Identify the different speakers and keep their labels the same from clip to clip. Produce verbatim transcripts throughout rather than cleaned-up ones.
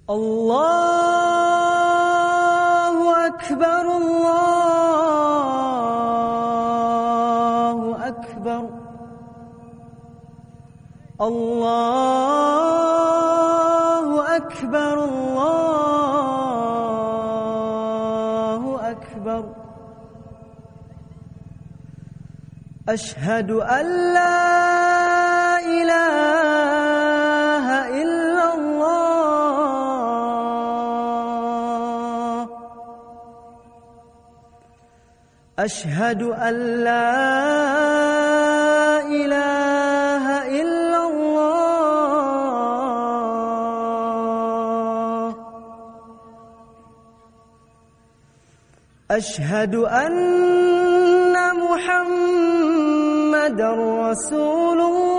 Speaker 1: الله أكبر الله أكبر الله أكبر الله أكبر أشهد أن لا إله إلا الله أشهد أن لا إله إلا الله أشهد أن محمدًا رسول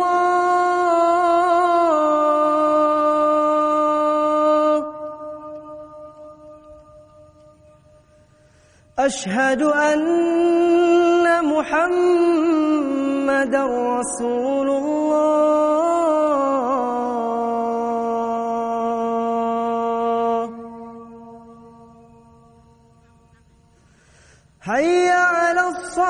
Speaker 1: الله أشهد أن محمدًا رسول الله حي على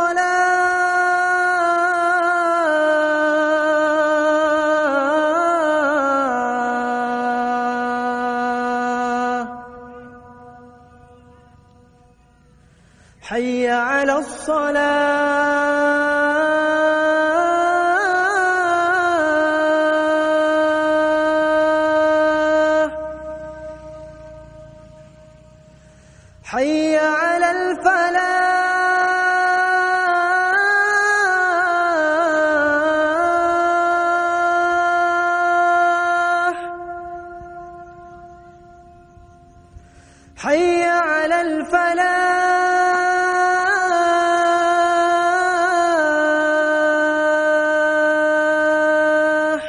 Speaker 1: الصلاة حي على الصلاة حي على الفلاح حي على الفلاح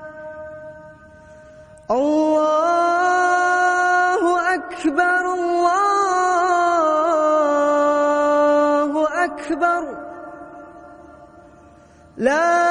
Speaker 1: الله أكبر الله أكبر لا